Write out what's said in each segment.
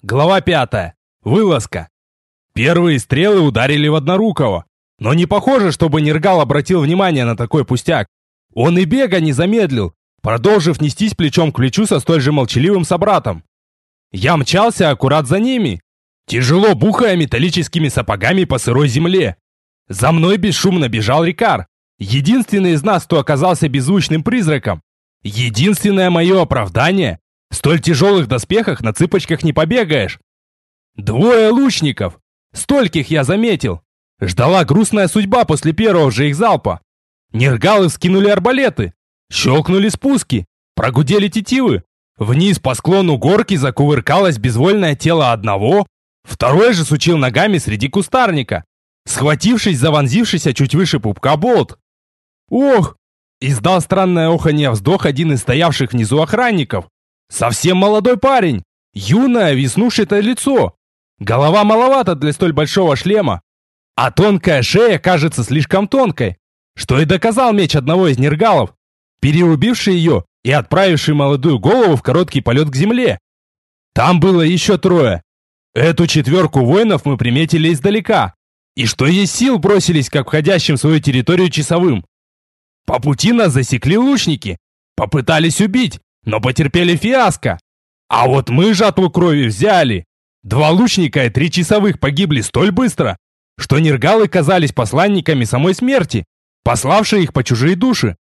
Глава 5. Вылазка. Первые стрелы ударили в Однорукого. Но не похоже, чтобы Нергал обратил внимание на такой пустяк. Он и бега не замедлил, продолжив нестись плечом к плечу со столь же молчаливым собратом. Я мчался аккурат за ними, тяжело бухая металлическими сапогами по сырой земле. За мной бесшумно бежал Рикар, единственный из нас, кто оказался беззвучным призраком. Единственное мое оправдание — в столь тяжелых доспехах на цыпочках не побегаешь. Двое лучников, стольких я заметил. Ждала грустная судьба после первого же их залпа. Нергалы вскинули арбалеты, щелкнули спуски, прогудели тетивы. Вниз по склону горки закувыркалось безвольное тело одного, второй же сучил ногами среди кустарника, схватившись за вонзившийся чуть выше пупка болт. «Ох!» — издал странное оханье-вздох один из стоявших внизу охранников. Совсем молодой парень, юное веснушчатое лицо. Голова маловата для столь большого шлема, а тонкая шея кажется слишком тонкой, что и доказал меч одного из нергалов, перерубивший ее и отправивший молодую голову в короткий полет к земле. Там было еще трое. Эту четверку воинов мы приметили издалека, и что есть сил бросились к обходящим свою территорию часовым. По пути нас засекли лучники, попытались убить, но потерпели фиаско. А вот мы жатву крови взяли. 2 лучника и 3 часовых погибли столь быстро, что нергалы казались посланниками самой смерти, пославшие их по чужие души.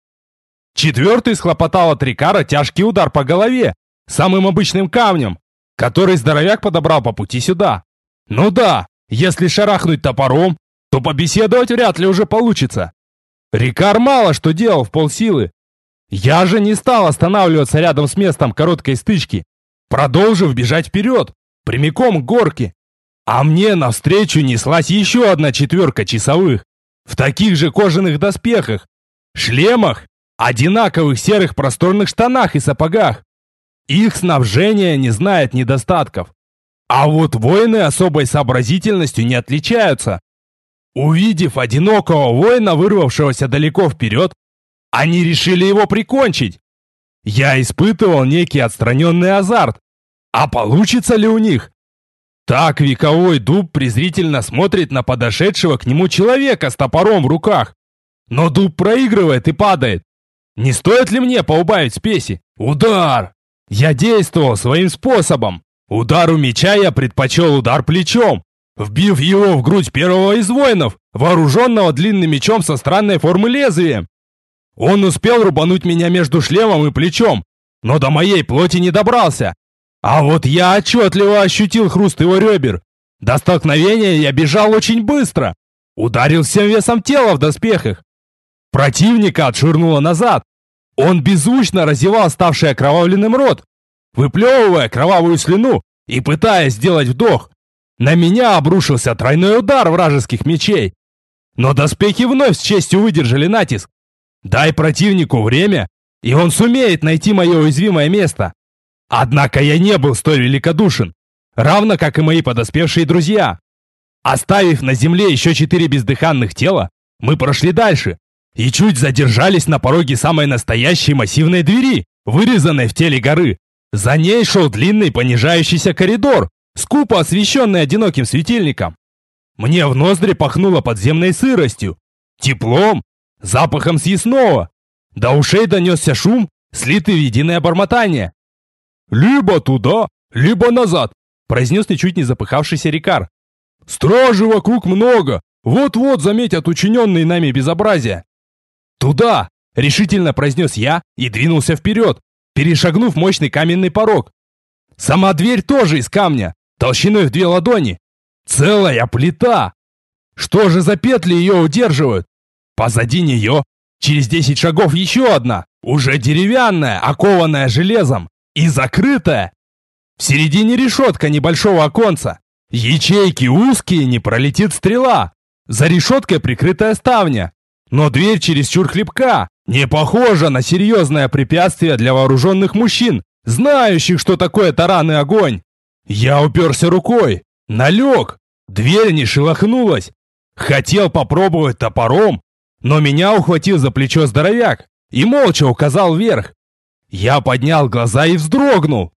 4-й схлопотал от Рикара тяжкий удар по голове, самым обычным камнем, который здоровяк подобрал по пути сюда. Ну да, если шарахнуть топором, то побеседовать вряд ли уже получится. Рикар мало что делал в полсилы. Я же не стал останавливаться рядом с местом короткой стычки, продолжив бежать вперед, прямиком к горке. А мне навстречу неслась еще одна 4 часовых, в таких же кожаных доспехах, шлемах, одинаковых серых просторных штанах и сапогах. Их снабжение не знает недостатков. А вот воины особой сообразительностью не отличаются. Увидев одинокого воина, вырвавшегося далеко вперед, они решили его прикончить. Я испытывал некий отстраненный азарт. А получится ли у них? Так вековой дуб презрительно смотрит на подошедшего к нему человека с топором в руках. Но дуб проигрывает и падает. Не стоит ли мне поубавить спеси? Удар! Я действовал своим способом. Удару меча я предпочел удар плечом, вбив его в грудь первого из воинов, вооруженного длинным мечом со странной формы лезвием. Он успел рубануть меня между шлемом и плечом, но до моей плоти не добрался. А вот я отчетливо ощутил хруст его ребер. До столкновения я бежал очень быстро. Ударил всем весом тела в доспехах. Противника отшвырнуло назад. Он беззвучно разевал ставший окровавленным рот, выплевывая кровавую слюну и пытаясь сделать вдох. На меня обрушился тройной удар вражеских мечей. Но доспехи вновь с честью выдержали натиск. Дай противнику время, и он сумеет найти мое уязвимое место. Однако я не был столь великодушен, равно как и мои подоспевшие друзья. Оставив на земле еще 4 бездыханных тела, мы прошли дальше и чуть задержались на пороге самой настоящей массивной двери, вырезанной в теле горы. За ней шел длинный понижающийся коридор, скупо освещенный одиноким светильником. Мне в ноздри пахнуло подземной сыростью, теплом, запахом съестного. До ушей донесся шум, слитый в единое бормотание. «Либо туда, либо назад», — произнес ничуть не запыхавшийся Рикар. «Стражи вокруг много, вот-вот заметят учиненные нами безобразия». «Туда!» — решительно произнес я и двинулся вперед, перешагнув мощный каменный порог. Сама дверь тоже из камня, толщиной в 2 ладони. Целая плита! Что же за петли ее удерживают? Позади нее, через 10 шагов еще одна, уже деревянная, окованная железом и закрытая. В середине решетка небольшого оконца. Ячейки узкие, не пролетит стрела. За решеткой прикрытая ставня. Но дверь чересчур хлипка, не похожа на серьезное препятствие для вооруженных мужчин, знающих, что такое таран и огонь. Я уперся рукой, налег, дверь не шелохнулась. Хотел попробовать топором, но меня ухватил за плечо здоровяк и молча указал вверх. Я поднял глаза и вздрогнул.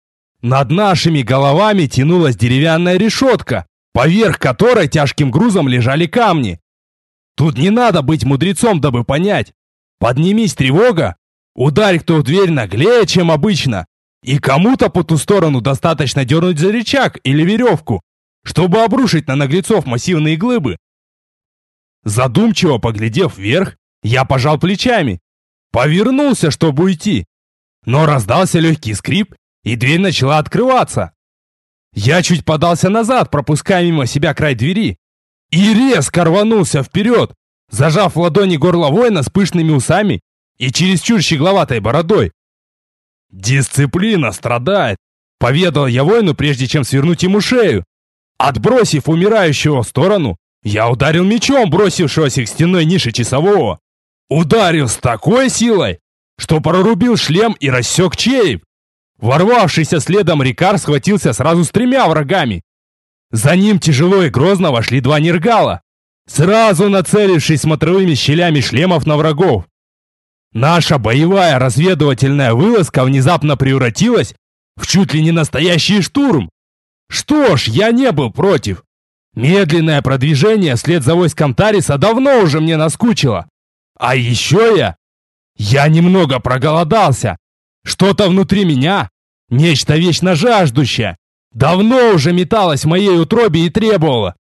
Над нашими головами тянулась деревянная решетка, поверх которой тяжким грузом лежали камни. Тут не надо быть мудрецом, дабы понять. Поднимись тревога, ударь кто в дверь наглее, чем обычно, и кому-то по ту сторону достаточно дернуть за рычаг или веревку, чтобы обрушить на наглецов массивные глыбы. Задумчиво поглядев вверх, я пожал плечами, повернулся, чтобы уйти, но раздался легкий скрип, и дверь начала открываться. Я чуть подался назад, пропуская мимо себя край двери, и резко рванулся вперед, зажав в ладони горло воина с пышными усами и чересчур щегловатой бородой. «Дисциплина страдает», — поведал я воину, прежде чем свернуть ему шею. Отбросив умирающего в сторону, я ударил мечом бросившегося к стенной нише часового. Ударил с такой силой, что прорубил шлем и рассек череп. Ворвавшийся следом Рикар схватился сразу с 3 врагами. За ним тяжело и грозно вошли 2 нергала, сразу нацелившись смотровыми щелями шлемов на врагов. Наша боевая разведывательная вылазка внезапно превратилась в чуть ли не настоящий штурм. Что ж, я не был против. Медленное продвижение вслед за войском Тариса давно уже мне наскучило. А еще я немного проголодался. Что-то внутри меня, нечто вечно жаждущее, давно уже металось в моей утробе и требовало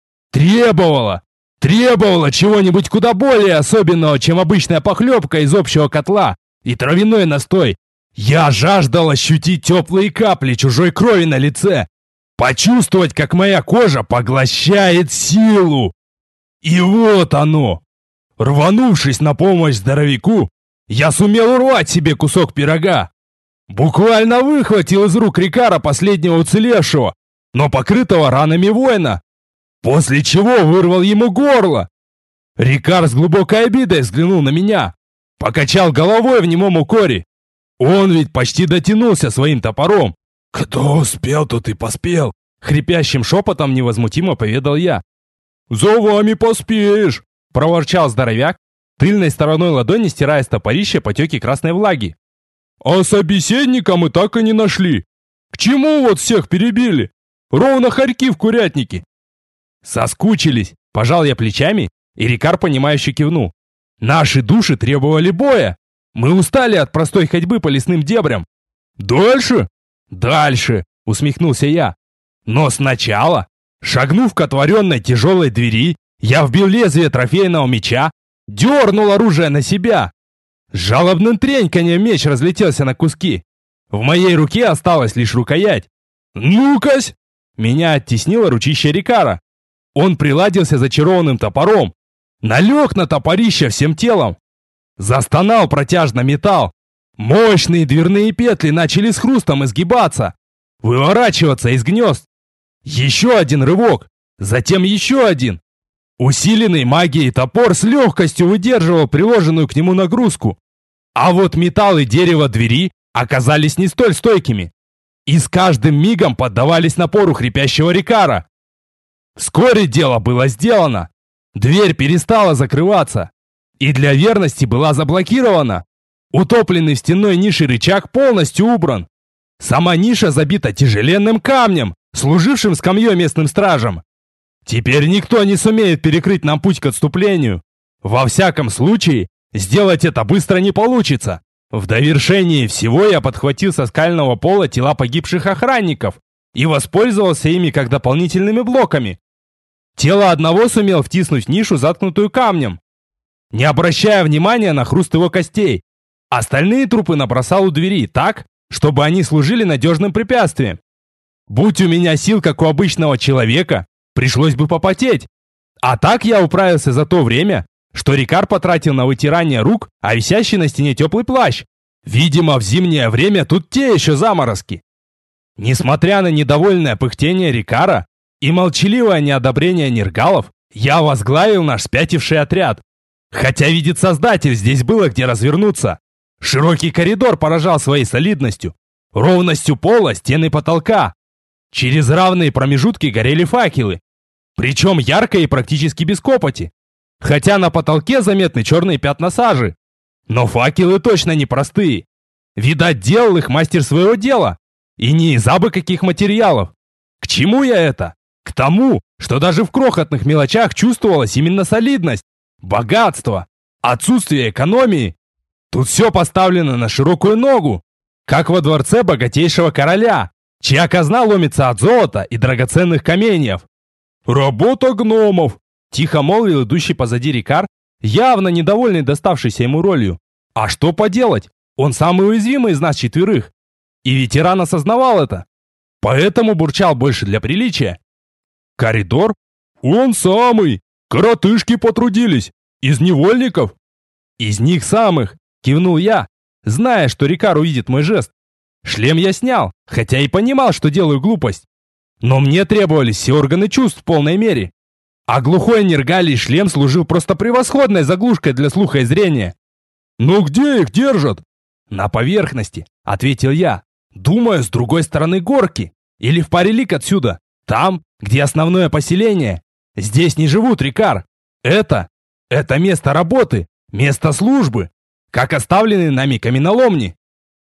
чего-нибудь куда более особенного, чем обычная похлебка из общего котла и травяной настой. Я жаждал ощутить теплые капли чужой крови на лице, почувствовать, как моя кожа поглощает силу. И вот оно. Рванувшись на помощь здоровяку, я сумел урвать себе кусок пирога. Буквально выхватил из рук Рикара последнего уцелевшего, но покрытого ранами воина, после чего вырвал ему горло. Рикар с глубокой обидой взглянул на меня, покачал головой в немом укоре. Он ведь почти дотянулся своим топором. «Кто успел, тот и поспел», — хрипящим шепотом невозмутимо поведал я. «За вами поспеешь», — проворчал здоровяк, тыльной стороной ладони стирая с топорища потеки красной влаги. «А собеседника мы так и не нашли. К чему вот всех перебили? Ровно хорьки в курятнике». «Соскучились», — пожал я плечами, и Рикар, понимающе кивнул. «Наши души требовали боя. Мы устали от простой ходьбы по лесным дебрям». «Дальше?» «Дальше», — усмехнулся я. «Но сначала, шагнув к отворенной тяжелой двери, я вбил лезвие трофейного меча, дернул оружие на себя. С жалобным треньканьем меч разлетелся на куски. В моей руке осталась лишь рукоять. «Ну-кась!» Меня оттеснило ручище Рикара. Он приладился зачарованным топором, налег на топорище всем телом. Застонал протяжно металл. Мощные дверные петли начали с хрустом изгибаться, выворачиваться из гнезд. Еще один рывок, затем еще один. Усиленный магией топор с легкостью выдерживал приложенную к нему нагрузку. А вот металл и дерево двери оказались не столь стойкими и с каждым мигом поддавались напору хрипящего Рикара. Вскоре дело было сделано. Дверь перестала закрываться и для верности была заблокирована. Утопленный в стенной нише рычаг полностью убран. Сама ниша забита тяжеленным камнем, служившим скамьей местным стражам. Теперь никто не сумеет перекрыть нам путь к отступлению. Во всяком случае, сделать это быстро не получится. В довершении всего я подхватил со скального пола тела погибших охранников и воспользовался ими как дополнительными блоками. Тело одного сумел втиснуть в нишу, заткнутую камнем, не обращая внимания на хруст его костей. Остальные трупы набросал у двери так, чтобы они служили надежным препятствием. Будь у меня сил, как у обычного человека, пришлось бы попотеть. А так я управился за то время, что Рикар потратил на вытирание рук, а висящий на стене теплый плащ. Видимо, в зимнее время тут те еще заморозки. Несмотря на недовольное пыхтение Рикара и молчаливое неодобрение нергалов, я возглавил наш спятивший отряд. Хотя, видит Создатель, здесь было где развернуться. Широкий коридор поражал своей солидностью, ровностью пола, стены и потолка. Через равные промежутки горели факелы, причем ярко и практически без копоти. Хотя на потолке заметны черные пятна сажи. Но факелы точно не простые. Видать, делал их мастер своего дела. И не из абы каких материалов. К чему я это? К тому, что даже в крохотных мелочах чувствовалась именно солидность, богатство, отсутствие экономии. Тут все поставлено на широкую ногу, как во дворце богатейшего короля, чья казна ломится от золота и драгоценных каменьев. «Работа гномов!» – тихо молвил идущий позади Рикар, явно недовольный доставшейся ему ролью. А что поделать? Он самый уязвимый из нас четверых. И ветеран осознавал это. Поэтому бурчал больше для приличия. «Коридор? Он самый! Коротышки потрудились! Из невольников!» «Из них самых!» – кивнул я, зная, что Рикар увидит мой жест. Шлем я снял, хотя и понимал, что делаю глупость. Но мне требовались все органы чувств в полной мере. А глухой нергалий шлем служил просто превосходной заглушкой для слуха и зрения. «Ну где их держат?» «На поверхности», — ответил я. «Думаю, с другой стороны горки. Или в паре лиг отсюда. Там, где основное поселение. Здесь не живут, Рикар. Это место работы, место службы, как оставленные нами каменоломни».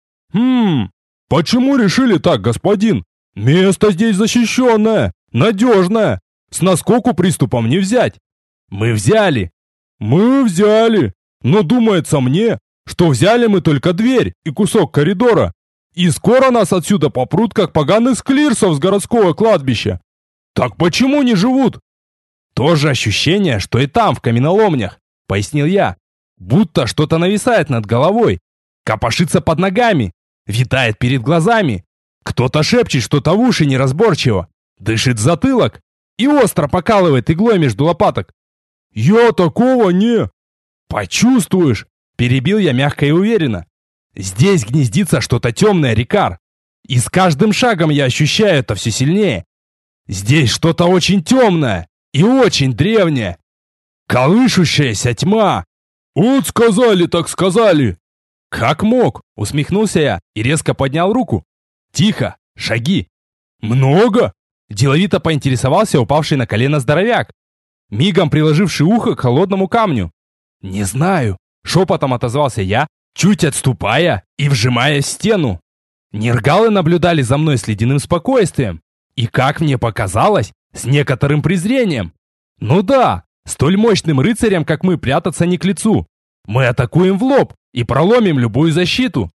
«Почему решили так, господин? Место здесь защищенное, надежное. С наскоку приступом не взять». «Мы взяли». «Мы взяли. Но думается мне, что взяли мы только дверь и кусок коридора. И скоро нас отсюда попрут, как поганых склирсов с городского кладбища. Так почему не живут?» «То же ощущение, что и там, в каменоломнях», — пояснил я. «Будто что-то нависает над головой, копошится под ногами, витает перед глазами. Кто-то шепчет что-то в уши неразборчиво, дышит в затылок и остро покалывает иглой между лопаток». «Я такого не...» «Почувствуешь», — перебил я мягко и уверенно. «Здесь гнездится что-то темное, Рикар. И с каждым шагом я ощущаю это все сильнее. Здесь что-то очень темное и очень древнее. Колышущаяся тьма». «Вот сказали, так сказали». «Как мог?» — усмехнулся я и резко поднял руку. «Тихо, шаги». «Много?» — деловито поинтересовался упавший на колено здоровяк, мигом приложивший ухо к холодному камню. «Не знаю», — шепотом отозвался я, чуть отступая и вжимаясь в стену. Нергалы наблюдали за мной с ледяным спокойствием и, как мне показалось, с некоторым презрением. Ну да, столь мощным рыцарям, как мы, прятаться не к лицу. Мы атакуем в лоб и проломим любую защиту.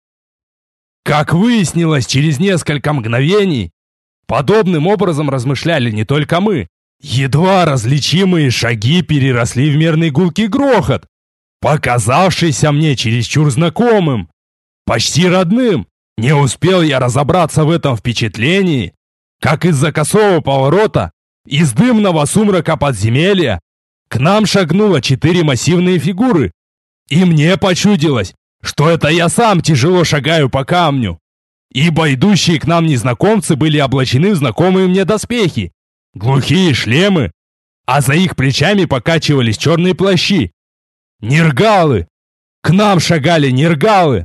Как выяснилось через несколько мгновений, подобным образом размышляли не только мы. Едва различимые шаги переросли в мерный гулкий грохот, показавшийся мне чересчур знакомым, почти родным. Не успел я разобраться в этом впечатлении, как из-за косого поворота, из дымного сумрака подземелья, к нам шагнуло 4 массивные фигуры. И мне почудилось, что это я сам тяжело шагаю по камню, ибо идущие к нам незнакомцы были облачены в знакомые мне доспехи, глухие шлемы, а за их плечами покачивались черные плащи. Нергалы! К нам шагали нергалы!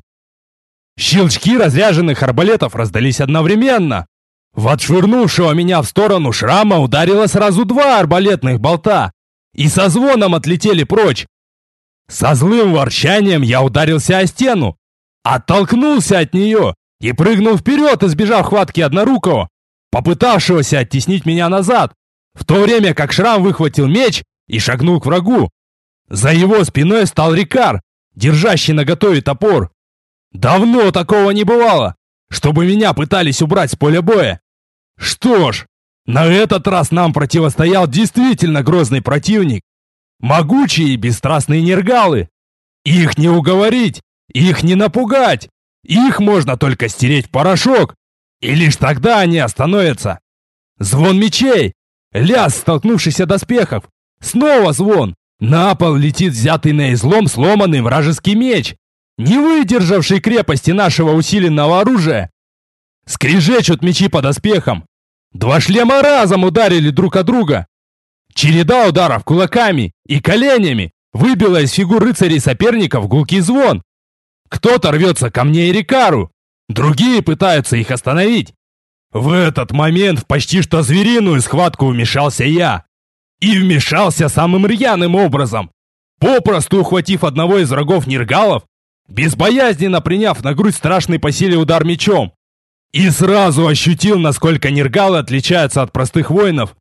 Щелчки разряженных арбалетов раздались одновременно. В отшвырнувшего меня в сторону шрама ударило сразу 2 арбалетных болта, и со звоном отлетели прочь. Со злым ворчанием я ударился о стену, оттолкнулся от нее и прыгнул вперед, избежав хватки однорукого, попытавшегося оттеснить меня назад, в то время как шрам выхватил меч и шагнул к врагу. За его спиной стал Рикар, держащий наготове топор. Давно такого не бывало, чтобы меня пытались убрать с поля боя. Что ж, на этот раз нам противостоял действительно грозный противник. Могучие и бесстрастные нергалы. Их не уговорить, их не напугать. Их можно только стереть в порошок. И лишь тогда они остановятся. Звон мечей, лязг столкнувшихся доспехов. Снова звон. На пол летит взятый на излом сломанный вражеский меч, не выдержавший крепости нашего усиленного оружия. Скрежещут мечи по доспехам. 2 шлема разом ударили друг от друга. Череда ударов кулаками и коленями выбила из фигур рыцарей соперников гулкий звон. Кто-то рвется ко мне и Рикару, другие пытаются их остановить. В этот момент в почти что звериную схватку вмешался я. И вмешался самым рьяным образом, попросту ухватив одного из врагов нергалов, безбоязненно приняв на грудь страшный по силе удар мечом. И сразу ощутил, насколько нергалы отличаются от простых воинов.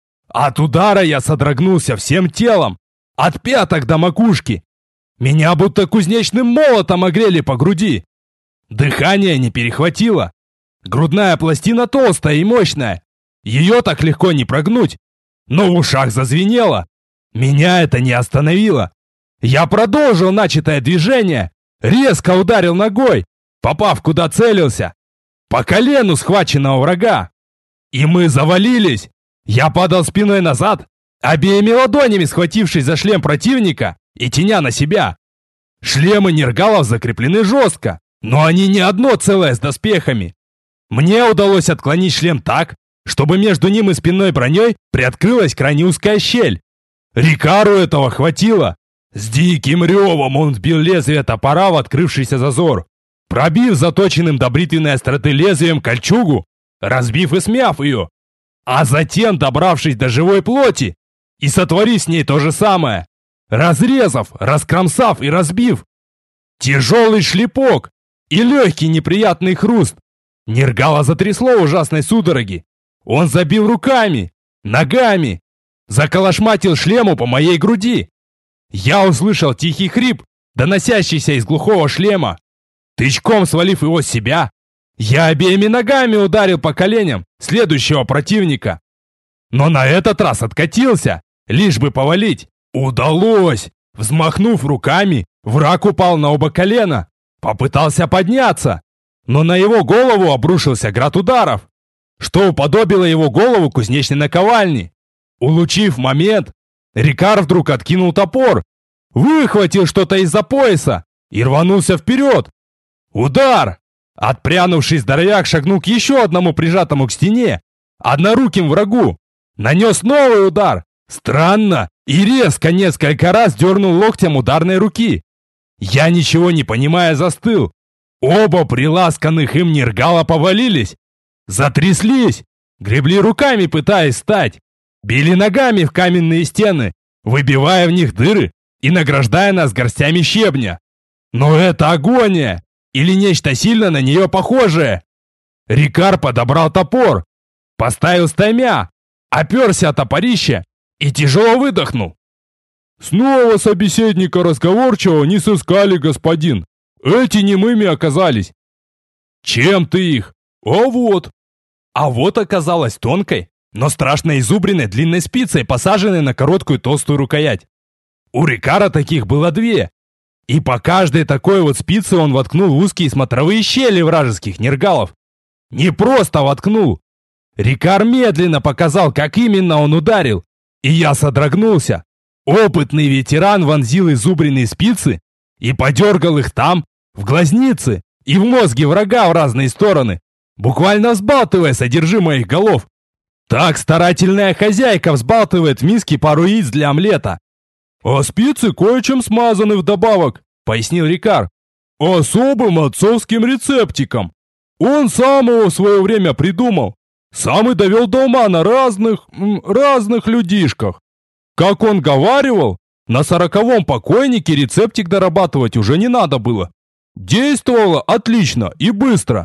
От удара я содрогнулся всем телом, от пяток до макушки. Меня будто кузнечным молотом огрели по груди. Дыхание не перехватило. Грудная пластина толстая и мощная. Ее так легко не прогнуть. Но в ушах зазвенело. Меня это не остановило. Я продолжил начатое движение. Резко ударил ногой, попав куда целился. По колену схваченного врага. И мы завалились. Я падал спиной назад, обеими ладонями схватившись за шлем противника и теня на себя. Шлемы нергалов закреплены жестко, но они не одно целое с доспехами. Мне удалось отклонить шлем так, чтобы между ним и спинной броней приоткрылась крайне узкая щель. Рикару этого хватило. С диким ревом он вбил лезвие топора в открывшийся зазор, пробив заточенным до бритвенной остроты лезвием кольчугу, разбив и смяв ее, а затем добравшись до живой плоти и сотворив с ней то же самое, разрезав, раскромсав и разбив. Тяжелый шлепок и легкий неприятный хруст. Нергала затрясло ужасной судороги. Он забил руками, ногами, заколошматил шлему по моей груди. Я услышал тихий хрип, доносящийся из глухого шлема. Тычком свалив его с себя, я обеими ногами ударил по коленям следующего противника. Но на этот раз откатился, лишь бы повалить. Удалось! Взмахнув руками, враг упал на оба колена. Попытался подняться, но на его голову обрушился град ударов, что уподобило его голову кузнечной наковальни. Улучив момент, Рикар вдруг откинул топор, выхватил что-то из-за пояса и рванулся вперед. Удар! Отпрянувший здоровяк шагнул к еще одному прижатому к стене, одноруким врагу. Нанес новый удар. Странно и резко несколько раз дернул локтем ударной руки. Я, ничего не понимая, застыл. Оба приласканных им нергала повалились. Затряслись, гребли руками, пытаясь встать. Били ногами в каменные стены, выбивая в них дыры и награждая нас горстями щебня. Но это агония! Или нечто сильно на нее похожее. Рикар подобрал топор, поставил стаймя, оперся от топорища и тяжело выдохнул. «Снова собеседника разговорчивого не сыскали, господин. Эти немыми оказались». «Чем ты их?» «А вот». А вот оказалась тонкой, но страшно изубренной длинной спицей, посаженной на короткую толстую рукоять. У Рикара таких было две. И по каждой такой вот спице он воткнул в узкие смотровые щели вражеских нергалов. Не просто воткнул. Рикар медленно показал, как именно он ударил. И я содрогнулся. Опытный ветеран вонзил изубренные спицы и подергал их там, в глазницы и в мозги врага в разные стороны, буквально взбалтывая содержимое их голов. Так старательная хозяйка взбалтывает в миске пару яиц для омлета. «А спицы кое-чем смазаны вдобавок», — пояснил Рикар. «Особым отцовским рецептиком. Он сам его в свое время придумал. Сам и довел до ума на разных людишках. Как он говаривал, на 40-м покойнике рецептик дорабатывать уже не надо было. Действовало отлично и быстро».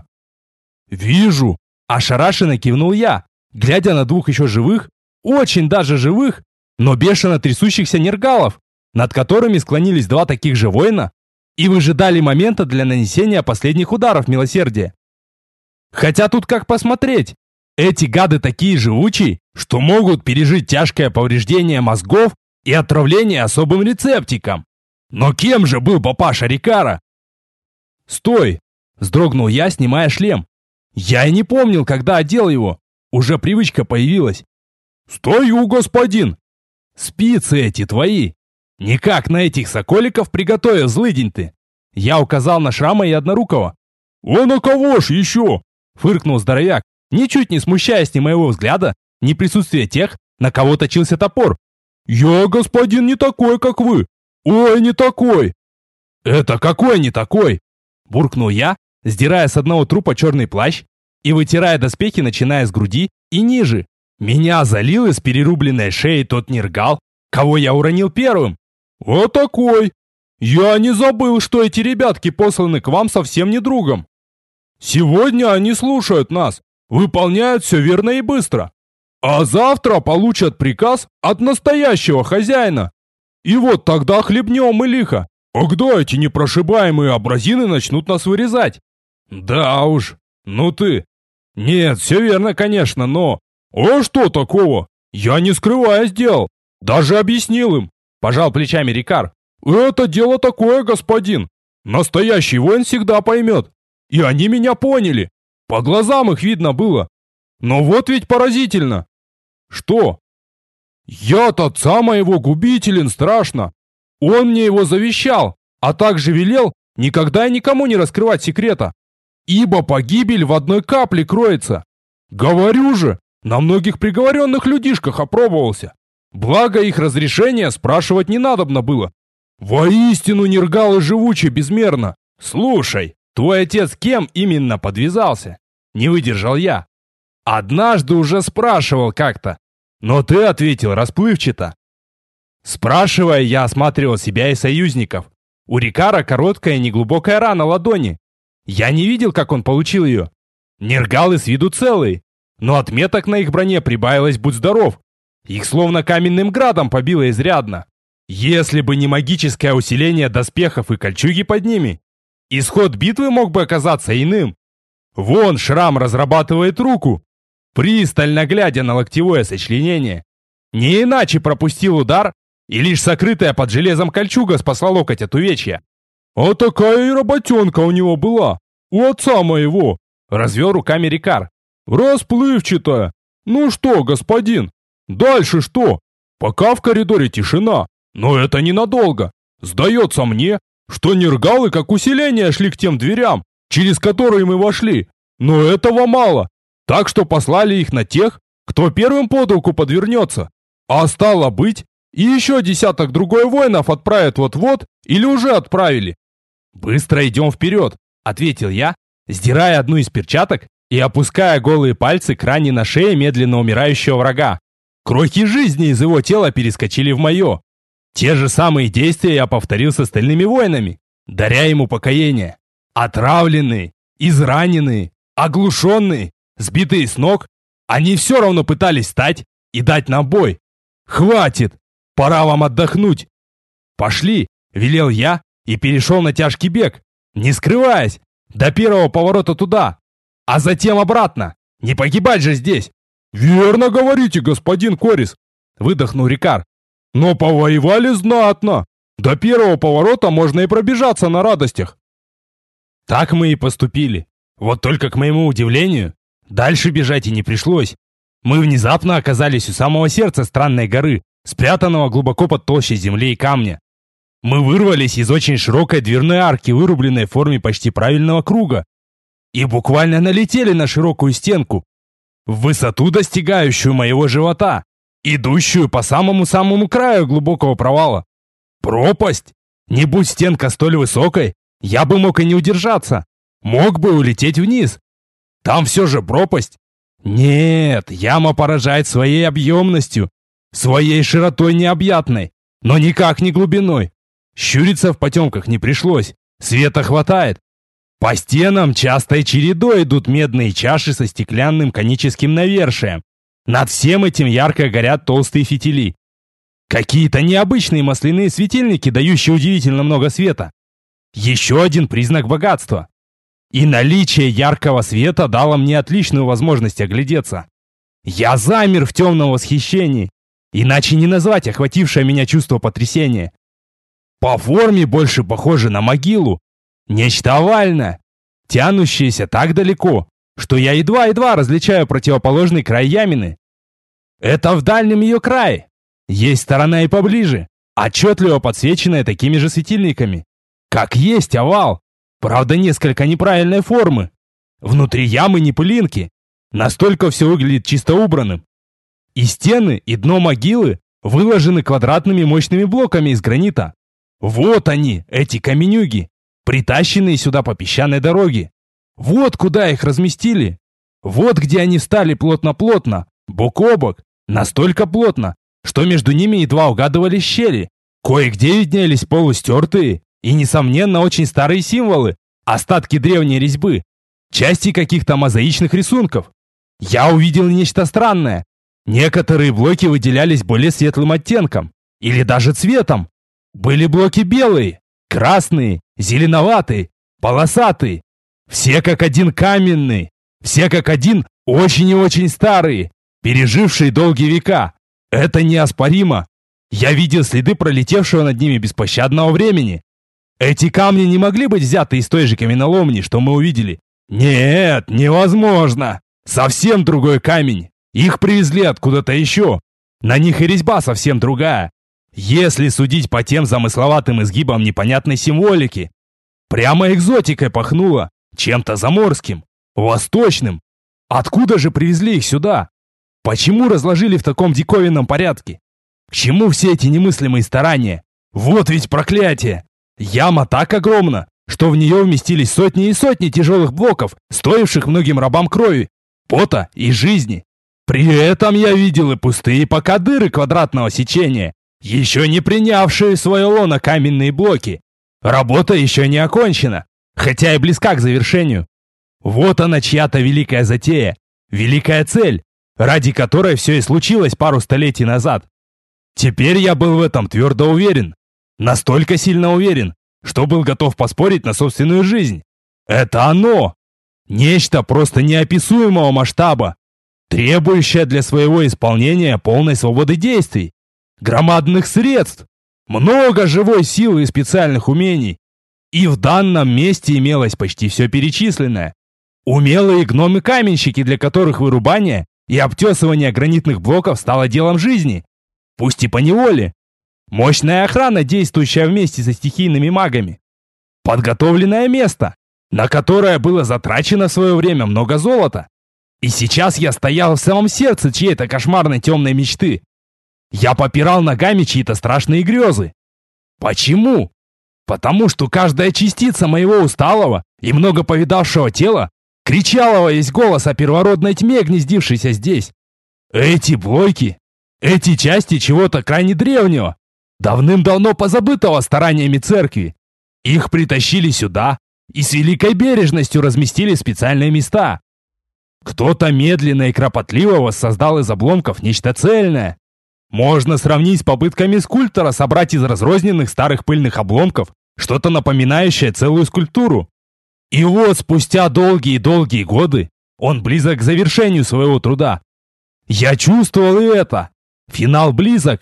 «Вижу», — ошарашенно кивнул я, глядя на двух еще живых, очень даже живых, но бешено трясущихся нергалов, над которыми склонились два таких же воина и выжидали момента для нанесения последних ударов милосердия. Хотя тут как посмотреть. Эти гады такие живучие, что могут пережить тяжкое повреждение мозгов и отравление особым рецептиком. Но кем же был папаша Рикара? «Стой!» – вздрогнул я, снимая шлем. Я и не помнил, когда одел его. Уже привычка появилась. «Стою, господин!» «Спицы эти твои! Никак на этих соколиков приготовил, злыдень ты!» Я указал на Шрама и Однорукого. «А на кого ж еще?» — фыркнул здоровяк, ничуть не смущаясь ни моего взгляда, ни присутствия тех, на кого точился топор. «Я, господин, не такой, как вы! Ой, не такой!» «Это какой не такой?» — буркнул я, сдирая с одного трупа черный плащ и вытирая доспехи, начиная с груди и ниже. Меня залил из перерубленной шеи тот нергал, кого я уронил первым. «А такой! Я не забыл, что эти ребятки посланы к вам совсем не другом». Сегодня они слушают нас, выполняют все верно и быстро. А завтра получат приказ от настоящего хозяина. И вот тогда хлебнем и лихо. Когда эти непрошибаемые абразины начнут нас вырезать? Да уж, ну ты. Нет, все верно, конечно, но... А что такого? Я не скрывая сделал. Даже объяснил им. Пожал плечами Рикар. Это дело такое, господин. Настоящий воин всегда поймет. И они меня поняли. По глазам их видно было. Но вот ведь поразительно. Что? Я-то отца моего губителен страшно. Он мне его завещал, а также велел никогда и никому не раскрывать секрета. Ибо погибель в одной капле кроется. Говорю же, на многих приговоренных людишках опробовался. Благо их разрешения спрашивать не надобно было. Воистину Нергалы живучи безмерно. Слушай, твой отец кем именно подвязался? Не выдержал я. Однажды уже спрашивал как-то, но ты ответил расплывчато. Спрашивая, я осматривал себя и союзников. У Рикара короткая и неглубокая рана ладони. Я не видел, как он получил ее. Нергалы с виду целые, но отметок на их броне прибавилось, будь здоров. Их словно каменным градом побило изрядно. Если бы не магическое усиление доспехов и кольчуги под ними, исход битвы мог бы оказаться иным. Вон шрам разрабатывает руку, пристально глядя на локтевое сочленение. Не иначе пропустил удар, и лишь сокрытая под железом кольчуга спасла локоть от увечья. А такая и работенка у него была, у отца моего, развел руками Рикар. Расплывчатая. Ну что, господин, дальше что? Пока в коридоре тишина, но это ненадолго. Сдается мне, что нергалы как усиление шли к тем дверям, через которые мы вошли. Но этого мало, так что послали их на тех, кто первым под руку подвернется. А стало быть, и еще десяток другой воинов отправят вот-вот или уже отправили. «Быстро идем вперед», — ответил я, сдирая одну из перчаток и опуская голые пальцы к ране на шее медленно умирающего врага. Крохи жизни из его тела перескочили в мое. Те же самые действия я повторил с остальными воинами, даря ему покаяние. Отравленные, израненные, оглушенные, сбитые с ног, они все равно пытались встать и дать нам бой. «Хватит! Пора вам отдохнуть!» «Пошли!» — велел я и перешел на тяжкий бег, не скрываясь, до первого поворота туда, а затем обратно. Не погибать же здесь! «Верно говорите, господин Корис!» — выдохнул Рикар. «Но повоевали знатно! До первого поворота можно и пробежаться на радостях!» Так мы и поступили. Вот только, к моему удивлению, дальше бежать и не пришлось. Мы внезапно оказались у самого сердца странной горы, спрятанного глубоко под толщей земли и камня. Мы вырвались из очень широкой дверной арки, вырубленной в форме почти правильного круга, и буквально налетели на широкую стенку, в высоту, достигающую моего живота, идущую по самому-самому краю глубокого провала. Пропасть! Не будь стенка столь высокой, я бы мог и не удержаться. Мог бы улететь вниз. Там все же пропасть. Нет, яма поражает своей объемностью, своей широтой необъятной, но никак не глубиной. Щуриться в потемках не пришлось, света хватает. По стенам частой чередой идут медные чаши со стеклянным коническим навершием. Над всем этим ярко горят толстые фитили. Какие-то необычные масляные светильники, дающие удивительно много света. Еще один признак богатства. И наличие яркого света дало мне отличную возможность оглядеться. Я замер в темном восхищении, иначе не назвать охватившее меня чувство потрясения. По форме больше похоже на могилу. Нечто овальное, тянущееся так далеко, что я едва-едва различаю противоположный край ямины. Это в дальнем ее крае. Есть сторона и поближе, отчетливо подсвеченная такими же светильниками. Как есть овал, правда несколько неправильной формы. Внутри ямы не пылинки, настолько все выглядит чисто убранным. И стены, и дно могилы выложены квадратными мощными блоками из гранита. Вот они, эти каменюги, притащенные сюда по песчаной дороге. Вот куда их разместили. Вот где они стали плотно-плотно, бок о бок, настолько плотно, что между ними едва угадывались щели. Кое-где виднелись полустертые и, несомненно, очень старые символы, остатки древней резьбы. части каких-то мозаичных рисунков. Я увидел нечто странное. Некоторые блоки выделялись более светлым оттенком, или даже цветом. Были блоки белые, красные, зеленоватые, полосатые. Все как один каменные, все как один очень и очень старые, пережившие долгие века. Это неоспоримо. Я видел следы пролетевшего над ними беспощадного времени. Эти камни не могли быть взяты из той же каменоломни, что мы увидели. Нет, невозможно. Совсем другой камень. Их привезли откуда-то еще. На них и резьба совсем другая. Если судить по тем замысловатым изгибам непонятной символики, прямо экзотикой пахнуло, чем-то заморским, восточным. Откуда же привезли их сюда? Почему разложили в таком диковинном порядке? К чему все эти немыслимые старания? Вот ведь проклятие! Яма так огромна, что в нее вместились сотни и сотни тяжелых блоков, стоивших многим рабам крови, пота и жизни. При этом я видел и пустые пока дыры квадратного сечения, еще не принявшие в свое лоно каменные блоки. Работа еще не окончена, хотя и близка к завершению. Вот она чья-то великая затея, великая цель, ради которой все и случилось пару столетий назад. Теперь я был в этом твердо уверен. Настолько сильно уверен, что был готов поспорить на собственную жизнь. Это оно! Нечто просто неописуемого масштаба, требующее для своего исполнения полной свободы действий, громадных средств, много живой силы и специальных умений. И в данном месте имелось почти все перечисленное. Умелые гномы-каменщики, для которых вырубание и обтесывание гранитных блоков стало делом жизни, пусть и поневоле. Мощная охрана, действующая вместе со стихийными магами. Подготовленное место, на которое было затрачено в свое время много золота. И сейчас я стоял в самом сердце чьей-то кошмарной темной мечты. Я попирал ногами чьи-то страшные грезы. Почему? Потому что каждая частица моего усталого и много повидавшего тела кричала во весь голос о первородной тьме, гнездившейся здесь. Эти блоки, эти части чего-то крайне древнего, давным-давно позабытого стараниями церкви. Их притащили сюда и с великой бережностью разместили в специальные места. Кто-то медленно и кропотливо воссоздал из обломков нечто цельное. Можно сравнить с попытками скульптора собрать из разрозненных старых пыльных обломков что-то напоминающее целую скульптуру. И вот спустя долгие-долгие годы он близок к завершению своего труда. Я чувствовал и это. Финал близок.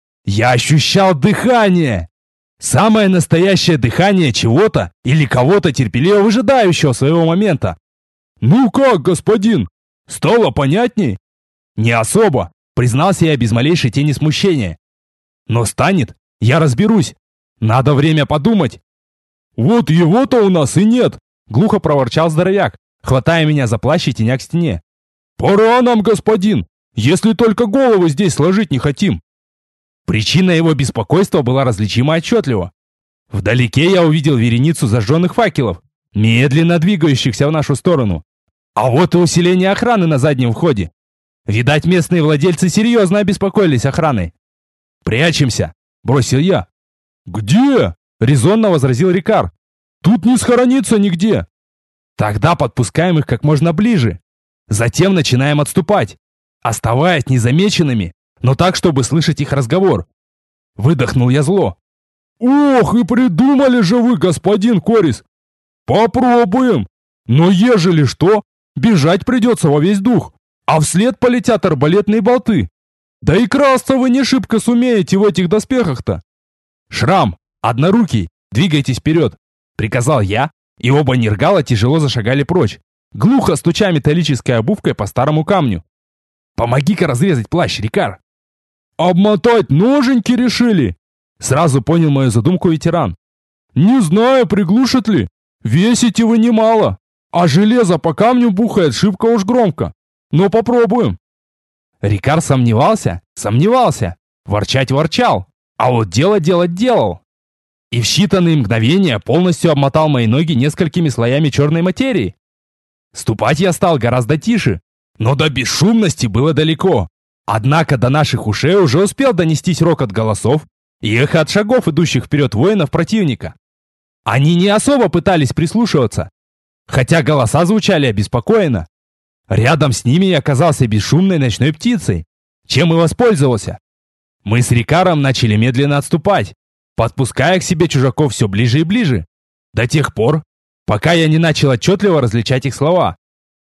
Я ощущал дыхание. Самое настоящее дыхание чего-то или кого-то терпеливо выжидающего своего момента. «Ну как, господин? Стало понятней?» «Не особо», признался я без малейшей тени смущения. «Но станет, я разберусь. Надо время подумать». «Вот его-то у нас и нет», глухо проворчал здоровяк, хватая меня за плащ и теня к стене. «Пора нам, господин, если только голову здесь сложить не хотим». Причина его беспокойства была различима отчетливо. Вдалеке я увидел вереницу зажженных факелов, медленно двигающихся в нашу сторону. А вот и усиление охраны на заднем входе. Видать, местные владельцы серьезно обеспокоились охраной. «Прячемся!» – бросил я. «Где?» – резонно возразил Рикар. «Тут не схорониться нигде!» «Тогда подпускаем их как можно ближе. Затем начинаем отступать, оставаясь незамеченными, но так, чтобы слышать их разговор». Выдохнул я зло. «Ох, и придумали же вы, господин Корис! Попробуем! Но ежели что, бежать придется во весь дух, а вслед полетят арбалетные болты. Да и красться вы не шибко сумеете в этих доспехах-то!» «Шрам, однорукий, двигайтесь вперед!» приказал я, и оба нергала тяжело зашагали прочь, глухо стуча металлической обувкой по старому камню. «Помоги-ка разрезать плащ, Рикар!» «Обмотать ноженьки решили?» Сразу понял мою задумку ветеран. «Не знаю, приглушит ли. Весите вы немало, а железо по камню бухает шибко уж громко. Но попробуем». Рикар сомневался, ворчать ворчал, а вот дело делать делал. И в считанные мгновения полностью обмотал мои ноги несколькими слоями черной материи. Ступать я стал гораздо тише, но до бесшумности было далеко. Однако до наших ушей уже успел донестись рокот голосов и эхо от шагов, идущих вперед воинов противника. Они не особо пытались прислушиваться. хотя голоса звучали обеспокоенно. Рядом с ними я оказался бесшумной ночной птицей, чем и воспользовался. Мы с Рикаром начали медленно отступать, подпуская к себе чужаков все ближе и ближе, до тех пор, пока я не начал отчетливо различать их слова.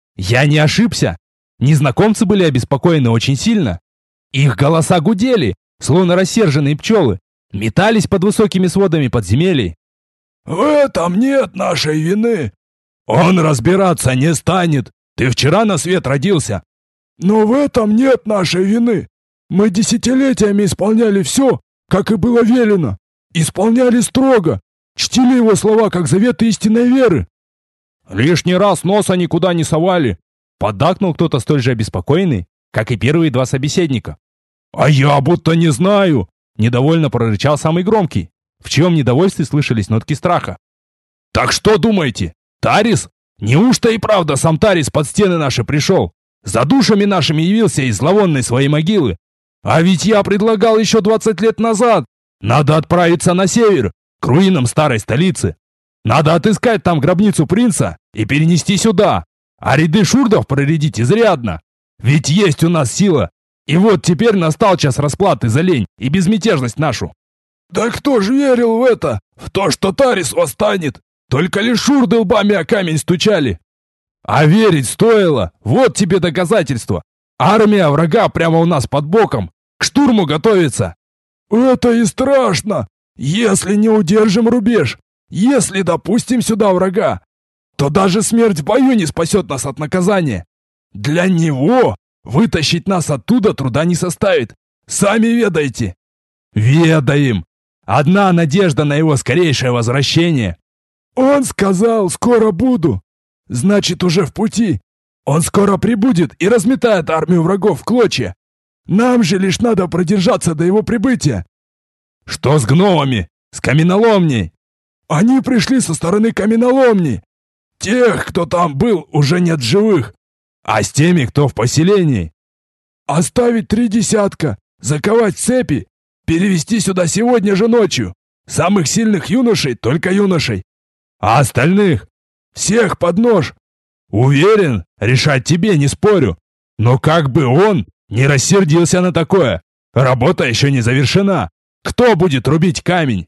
Я не ошибся. Незнакомцы были обеспокоены очень сильно. Их голоса гудели, словно рассерженные пчелы, метались под высокими сводами подземелий. «В этом нет нашей вины. Он разбираться не станет. Ты вчера на свет родился. Но в этом нет нашей вины. Мы десятилетиями исполняли все, как и было велено. Исполняли строго. Чтили его слова, как заветы истинной веры». «Лишний раз носа никуда не совали», — поддакнул кто-то столь же обеспокоенный, как и первые два собеседника. «А я будто не знаю», — недовольно прорычал самый громкий, в чьем недовольстве слышались нотки страха. «Так что думаете, Тарис? Неужто и правда сам Тарис под стены наши пришел? За душами нашими явился из зловонной своей могилы? А ведь я предлагал еще 20 лет назад. Надо отправиться на север, к руинам старой столицы. Надо отыскать там гробницу принца и перенести сюда. А ряды шурдов проредить изрядно. Ведь есть у нас сила. И вот теперь настал час расплаты за лень и безмятежность нашу». «Да кто ж верил в это? В то, что Тарис восстанет? Только лишь шурды лбами о камень стучали». «А верить стоило. Вот тебе доказательство. Армия врага прямо у нас под боком. К штурму готовится». «Это и страшно. Если не удержим рубеж, если допустим сюда врага, то даже смерть в бою не спасет нас от наказания. Для него вытащить нас оттуда труда не составит. Сами ведаете». «Ведаем. Одна надежда на его скорейшее возвращение». «Он сказал, скоро буду. Значит, уже в пути. Он скоро прибудет и разметает армию врагов в клочья. Нам же лишь надо продержаться до его прибытия». «Что с гномами? С каменоломней?» «Они пришли со стороны каменоломни. Тех, кто там был, уже нет живых. А с теми, кто в поселении?» «Оставить 3 десятка, заковать в цепи, перевести сюда сегодня же ночью. Самых сильных юношей только юношей. А остальных? Всех под нож. Уверен, решать тебе, не спорю. Но как бы он не рассердился на такое. Работа еще не завершена. Кто будет рубить камень?»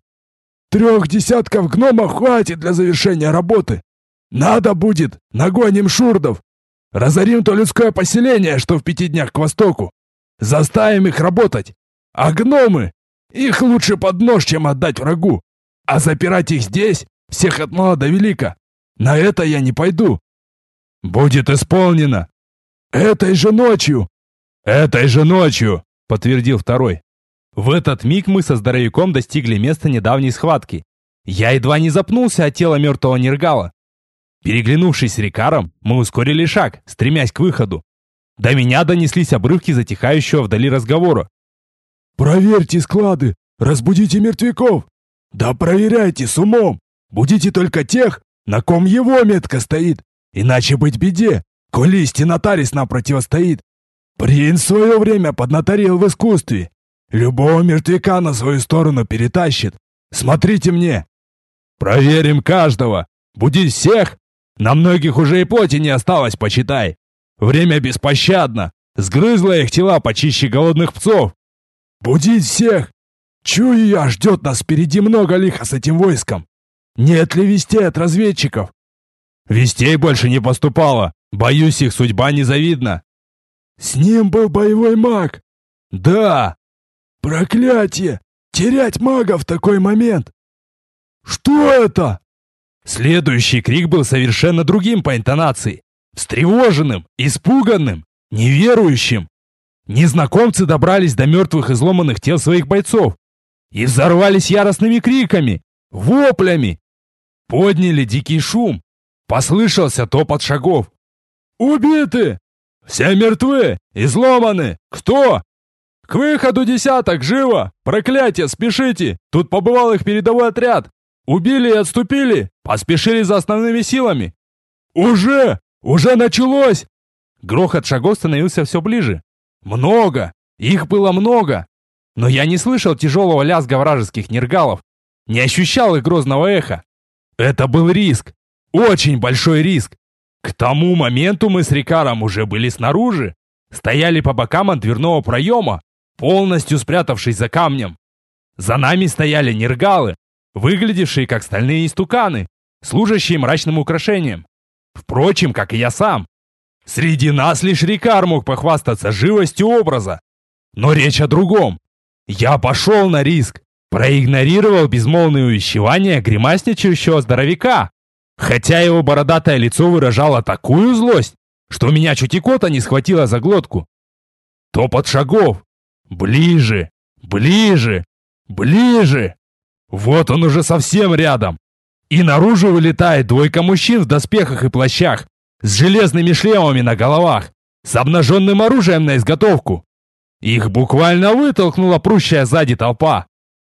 3 десятков гномов хватит для завершения работы. Надо будет, нагоним шурдов. Разорим то людское поселение, что в 5 днях к востоку. Заставим их работать. А гномы? Их лучше под нож, чем отдать врагу. А запирать их здесь, всех от мала до велика, на это я не пойду». «Будет исполнено». «Этой же ночью». «Этой же ночью», подтвердил второй. В этот миг мы со здоровяком достигли места недавней схватки. Я едва не запнулся от тела мертвого Нергала. Переглянувшись с Рикаром, мы ускорили шаг, стремясь к выходу. До меня донеслись обрывки затихающего вдали разговора. «Проверьте склады, разбудите мертвяков. Да проверяйте с умом. Будите только тех, на ком его метка стоит. Иначе быть беде, коли истинно Тарис нам противостоит. Принц в свое время поднаторел в искусстве. Любого мертвяка на свою сторону перетащит. Смотрите мне. Проверим каждого. Будить всех. На многих уже и плоти не осталось, почитай. Время беспощадно. Сгрызло их тела почище голодных псов. Будить всех. Чую я, ждет нас впереди много лиха с этим войском. Нет ли вестей от разведчиков?» «Вестей больше не поступало. Боюсь, их судьба незавидна». «С ним был боевой маг». «Да». «Проклятие! Терять мага в такой момент!» «Что это?» Следующий крик был совершенно другим по интонации. Встревоженным, испуганным, неверующим. Незнакомцы добрались до мертвых изломанных тел своих бойцов и взорвались яростными криками, воплями. Подняли дикий шум. Послышался топот шагов. «Убиты! Все мертвы! Изломаны! Кто?» «К выходу десяток! Живо! Проклятие! Спешите! Тут побывал их передовой отряд! Убили и отступили! Поспешили за основными силами!» «Уже! Уже началось!» Грохот шагов становился все ближе. Много! Их было много! Но я не слышал тяжелого лязга вражеских нергалов, не ощущал их грозного эха. Это был риск. Очень большой риск. К тому моменту мы с Рикаром уже были снаружи, стояли по бокам от дверного проема, полностью спрятавшись за камнем. За нами стояли нергалы, выглядевшие как стальные истуканы, служащие мрачным украшением. Впрочем, как и я сам. Среди нас лишь Рикар мог похвастаться живостью образа. Но речь о другом. Я пошел на риск, проигнорировал безмолвные увещевания гримасничающего здоровяка, хотя его бородатое лицо выражало такую злость, что меня чуть икота не схватила за глотку. Топот шагов. Ближе, ближе, ближе. Вот он уже совсем рядом. И наружу вылетает двойка мужчин в доспехах и плащах, с железными шлемами на головах, с обнаженным оружием на изготовку. Их буквально вытолкнула прущая сзади толпа.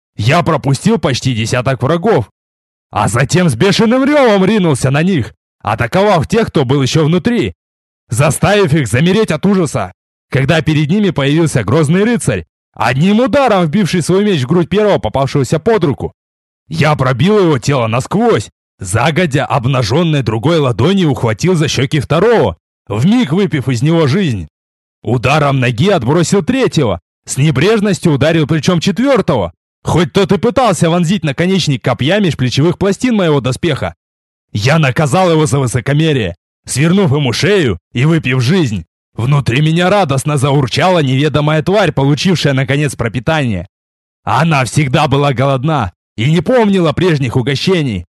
Я пропустил почти десяток врагов, а затем с бешеным ревом ринулся на них, атаковав тех, кто был еще внутри, заставив их замереть от ужаса, когда перед ними появился грозный рыцарь, одним ударом вбивший свой меч в грудь первого попавшегося под руку. Я пробил его тело насквозь, загодя обнаженной другой ладонью ухватил за щеки второго, вмиг выпив из него жизнь. Ударом ноги отбросил третьего, с небрежностью ударил плечом четвертого, хоть тот и пытался вонзить наконечник копья меж плечевых пластин моего доспеха. Я наказал его за высокомерие, свернув ему шею и выпив жизнь. Внутри меня радостно заурчала неведомая тварь, получившая наконец пропитание. Она всегда была голодна и не помнила прежних угощений.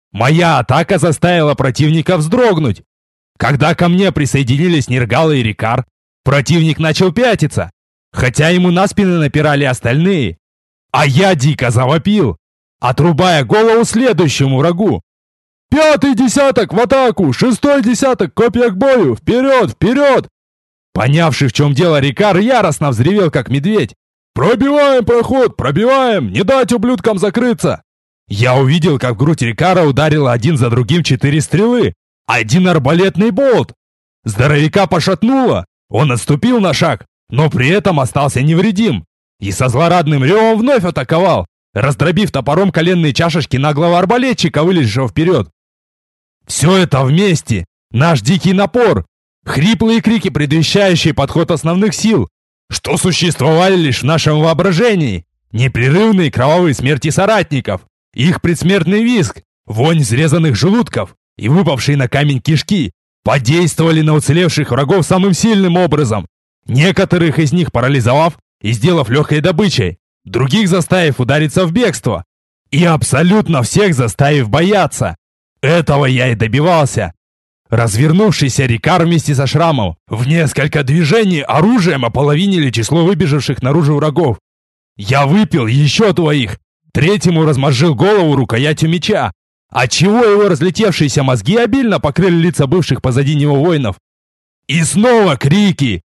Моя атака заставила противника вздрогнуть. Когда ко мне присоединились Нергалы и Рикар, противник начал пятиться, хотя ему на спины напирали остальные. А я дико завопил, отрубая голову следующему врагу. «Пятый десяток в атаку! Шестой десяток копья к бою! Вперед, вперед!» Понявший, в чем дело, Рикар яростно взревел, как медведь. «Пробиваем проход! Пробиваем! Не дать ублюдкам закрыться!» Я увидел, как в грудь Рикара ударило один за другим 4 стрелы. Один арбалетный болт. Здоровяка пошатнуло. Он отступил на шаг, но при этом остался невредим. И со злорадным ревом вновь атаковал, раздробив топором коленные чашечки наглого арбалетчика, вылезшего вперед. Все это вместе. Наш дикий напор. Хриплые крики, предвещающие подход основных сил, что существовали лишь в нашем воображении. Непрерывные кровавые смерти соратников. Их предсмертный визг, вонь изрезанных желудков и выпавшие на камень кишки подействовали на уцелевших врагов самым сильным образом, некоторых из них парализовав и сделав легкой добычей, других заставив удариться в бегство и абсолютно всех заставив бояться. Этого я и добивался. Развернувшийся Рикар вместе со Шрамом в несколько движений оружием ополовинили число выбежавших наружу врагов. Я выпил еще двоих. Третьему размозжил голову рукоятью меча, отчего его разлетевшиеся мозги обильно покрыли лица бывших позади него воинов. И снова крики,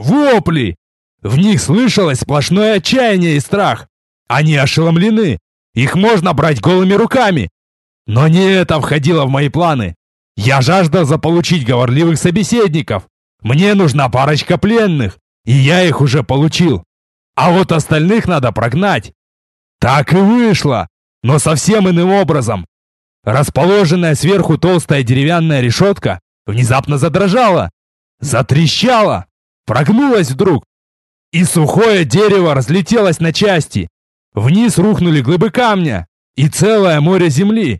вопли. В них слышалось сплошное отчаяние и страх. Они ошеломлены. Их можно брать голыми руками. Но не это входило в мои планы. Я жаждал заполучить говорливых собеседников. Мне нужна парочка пленных, и я их уже получил. А вот остальных надо прогнать. Так и вышло, но совсем иным образом. Расположенная сверху толстая деревянная решетка внезапно задрожала, затрещала, прогнулась вдруг, и сухое дерево разлетелось на части. Вниз рухнули глыбы камня и целое море земли.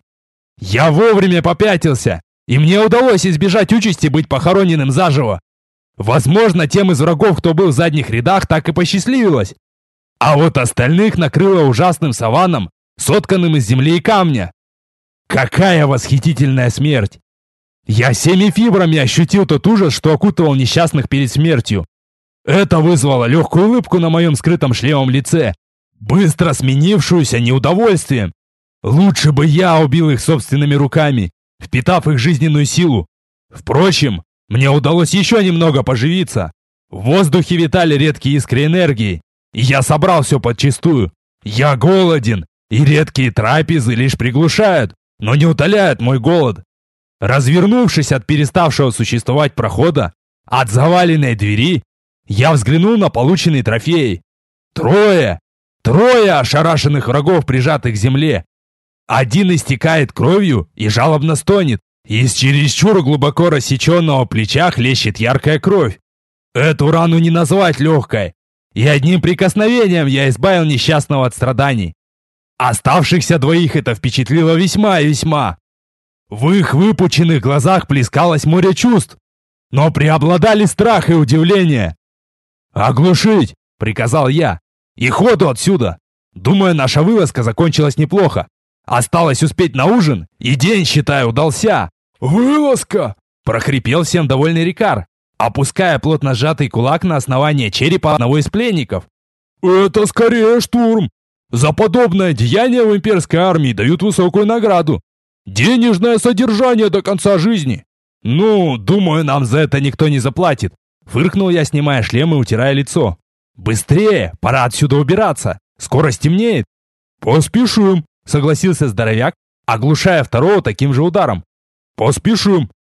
Я вовремя попятился, и мне удалось избежать участи быть похороненным заживо. Возможно, тем из врагов, кто был в задних рядах, так и посчастливилось. А вот остальных накрыло ужасным саваном, сотканным из земли и камня. Какая восхитительная смерть! Я всеми фибрами ощутил тот ужас, что окутывал несчастных перед смертью. Это вызвало легкую улыбку на моем скрытом шлемом лице, быстро сменившуюся неудовольствием. Лучше бы я убил их собственными руками, впитав их жизненную силу. Впрочем, мне удалось еще немного поживиться. В воздухе витали редкие искры энергии, и я собрал все подчистую. Я голоден, и редкие трапезы лишь приглушают, но не утоляют мой голод. Развернувшись от переставшего существовать прохода, от заваленной двери, я взглянул на полученные трофеи. Трое ошарашенных врагов, прижатых к земле. Один истекает кровью и жалобно стонет, Из чересчур глубоко рассеченного плеча хлещет яркая кровь. Эту рану не назвать легкой. И одним прикосновением я избавил несчастного от страданий. Оставшихся двоих это впечатлило весьма и весьма. В их выпученных глазах плескалось море чувств, но преобладали страх и удивление. «Оглушить!» — приказал я. «И ходу отсюда! Думаю, наша вылазка закончилась неплохо. Осталось успеть на ужин, и день, считаю, удался!» «Вылазка!» — прохрипел всем довольный Рикар, опуская плотно сжатый кулак на основание черепа одного из пленников. «Это скорее штурм! За подобное деяние в имперской армии дают высокую награду. Денежное содержание до конца жизни. Ну, думаю, нам за это никто не заплатит». Фыркнул я, снимая шлем и утирая лицо. «Быстрее! Пора отсюда убираться! Скоро стемнеет!» «Поспешим!» — согласился здоровяк, оглушая второго таким же ударом. «Поспешим!